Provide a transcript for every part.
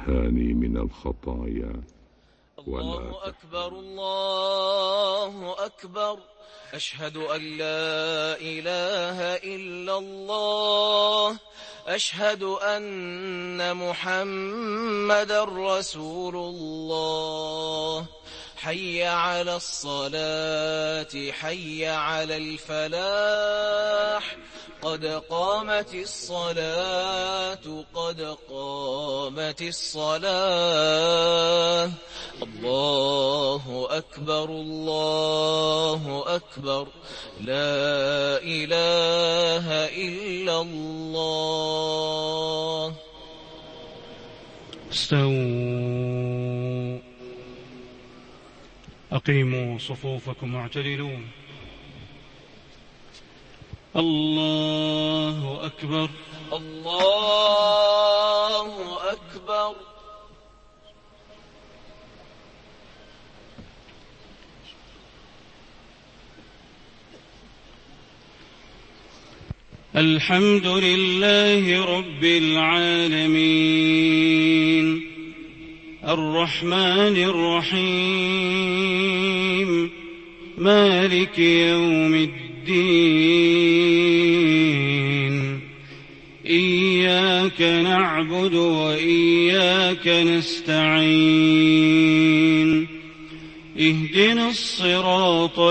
وجهان من الخطايا. الله أكبر الله أكبر، أشهد أن لا إله إلا الله، أشهد أن محمدا رسول الله. حي على الصلاة حي على الفلاح، قد قامت الصلاة قد قامت الصلاة. الله أكبر الله أكبر، لا إله إلا الله. استووا، أقيموا صفوفكم واعتدلوا. الله أكبر الله أكبر. الحمد لله رب العالمين، الرحمن الرحيم، مالك يوم الدين. إياك نعبد وإياك نستعين، اهدنا الصراط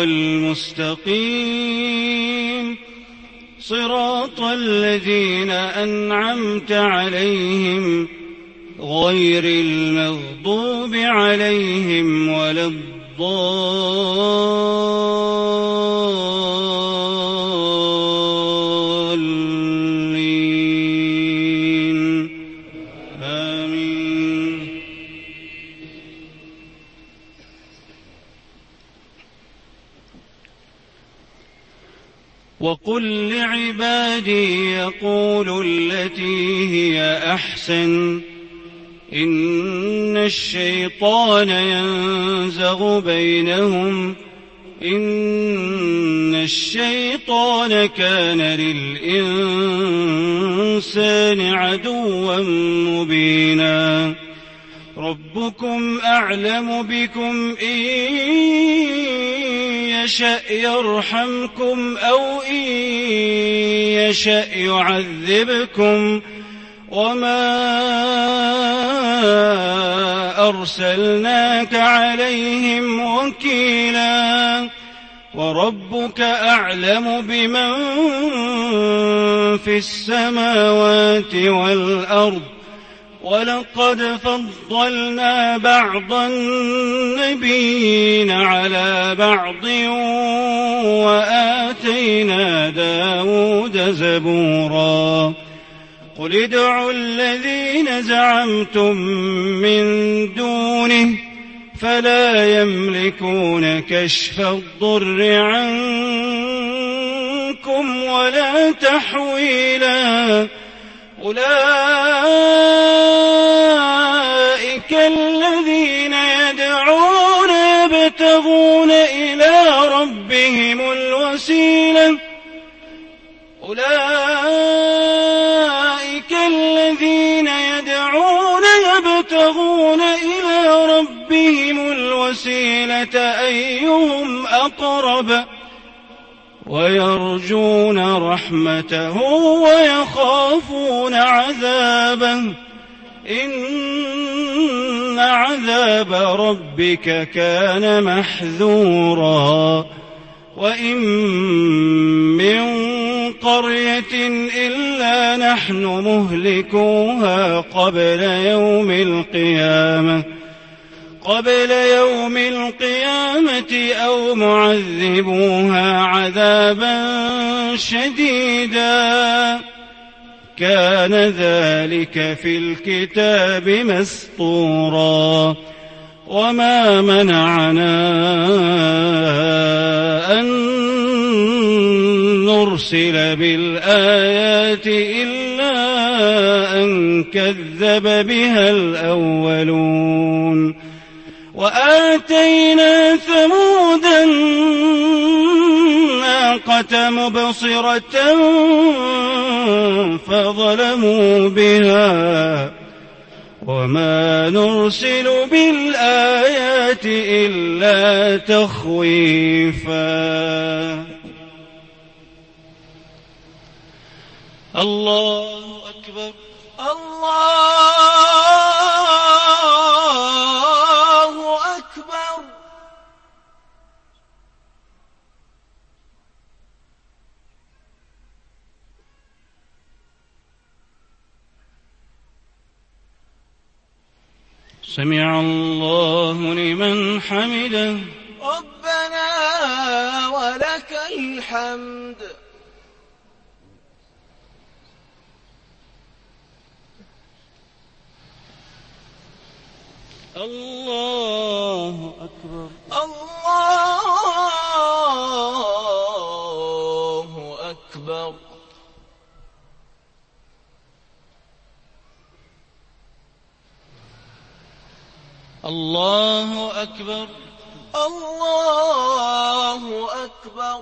المستقيم، صراط الذين أنعمت عليهم غير المغضوب عليهم ولا الضالين. آمين. وقل لعبادي يقولوا التي هي أحسن، إن الشيطان ينزغ بينهم، إن الشيطان كان للإنسان عدوا مبينا. ربكم أعلم بكم، إن يشأ يرحمكم أو إن يشأ يعذبكم، وما أرسلناك عليهم وكيلا. وربك أعلم بمن في السماوات والأرض، ولقد فضلنا بعض النبيين على بعض، وآتينا داود زبورا. قل ادعوا الذين زعمتم من دونه فلا يملكون كشف الضر عنكم ولا تحويلا. أولئك الذين يدعون يبتغون إلى ربهم الوسيلة، أولئك الذين يدعون يبتغون إلى ربهم الوسيلة أيهم أقرب، ويرجون رحمته ويخافون عذابه، إن عذاب ربك كان محذورا. وإن من قرية إلا نحن مهلكوها قبل يوم القيامة أو معذبوها عذابا شديدا، كان ذلك في الكتاب مسطورا. وما منعنا أن نرسل بالآيات إلا أن كذب بها الأولون. وآتينا ثمود الناقة مبصرة فظلموا بها، وما نرسل بالآيات إلا تخويفا. الله أكبر. الله أكبر. سمع الله لمن حمده. ربنا ولك الحمد. الله أكبر. الله أكبر. الله أكبر. الله أكبر.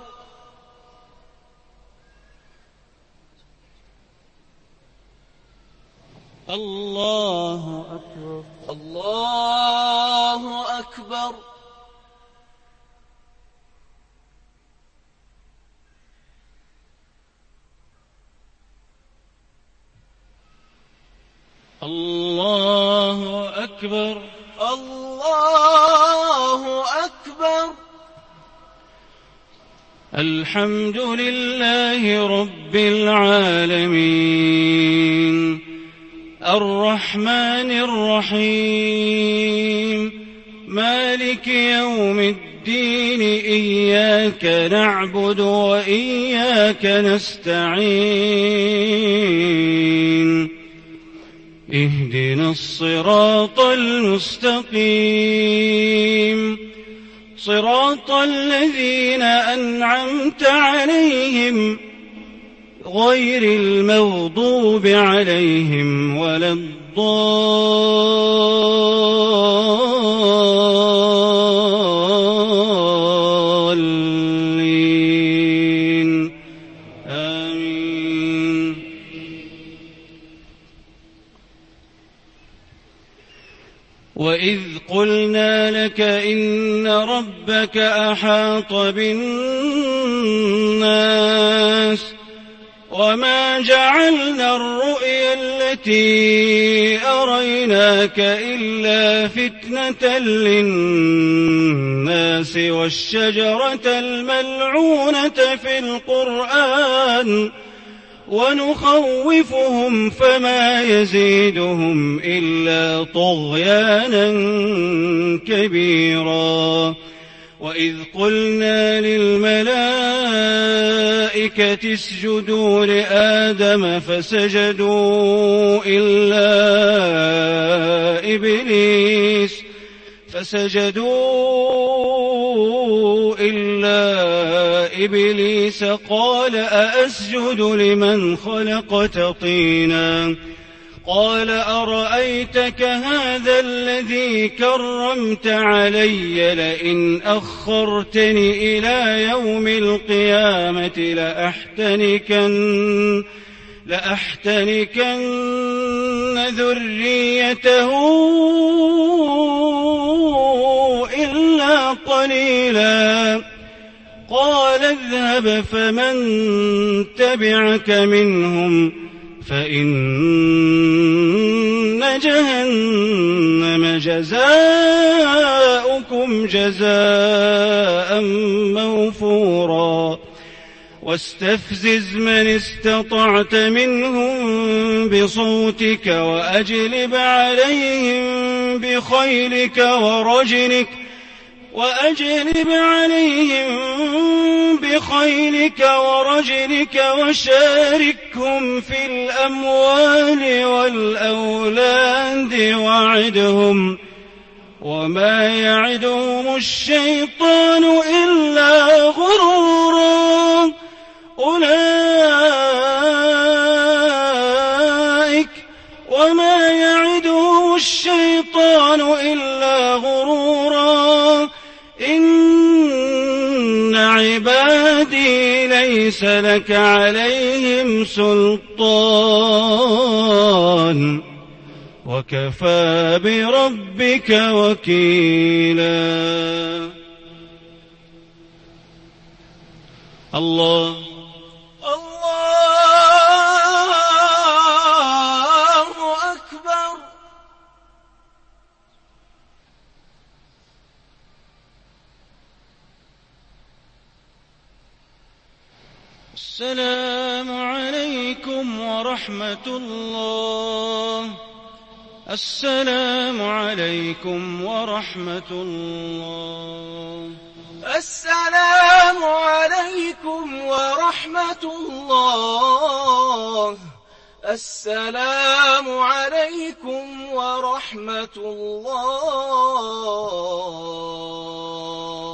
الله أكبر. الله أكبر. الله أكبر. الله أكبر. الحمد لله رب العالمين الرحمن الرحيم مالك يوم الدين إياك نعبد وإياك نستعين اهدنا الصراط المستقيم صراط الذين أنعمت عليهم غير المغضوب عليهم ولا الضالين آمين. وإذ قلنا لك إن ربك أحاط بالناس وما جعلنا الرؤيا التي أريناك إلا فتنة للناس والشجرة الملعونة في القرآن ونخوفهم فما يزيدهم إلا طغيانا كبيرا. وإذ قلنا للملائكة اسجدوا لآدم فسجدوا إلا إبليس قال أأسجد لمن خلقت طينا قال أرأيتك هذا الذي كرمت علي لئن أخرتني إلى يوم القيامة لأحتنكن ذريته إلا قليلا قال اذهب فمن تبعك منهم فإن جهنم جزاؤكم جزاء موفورا. واستفزز من استطعت منهم بصوتك وأجلب عليهم بخيلك ورجلك وشاركهم في الأموال والأولاد وعدهم وما يعدهم الشيطان إلا غرورا. وما يعدهم الشيطان إلا غرورا. إن عبادي ليس لك عليهم سلطان وكفى بربك وكيلا. الله أكبر. السلام عليكم ورحمة الله. السلام عليكم ورحمة الله. السلام عليكم ورحمة الله. السلام عليكم ورحمة الله.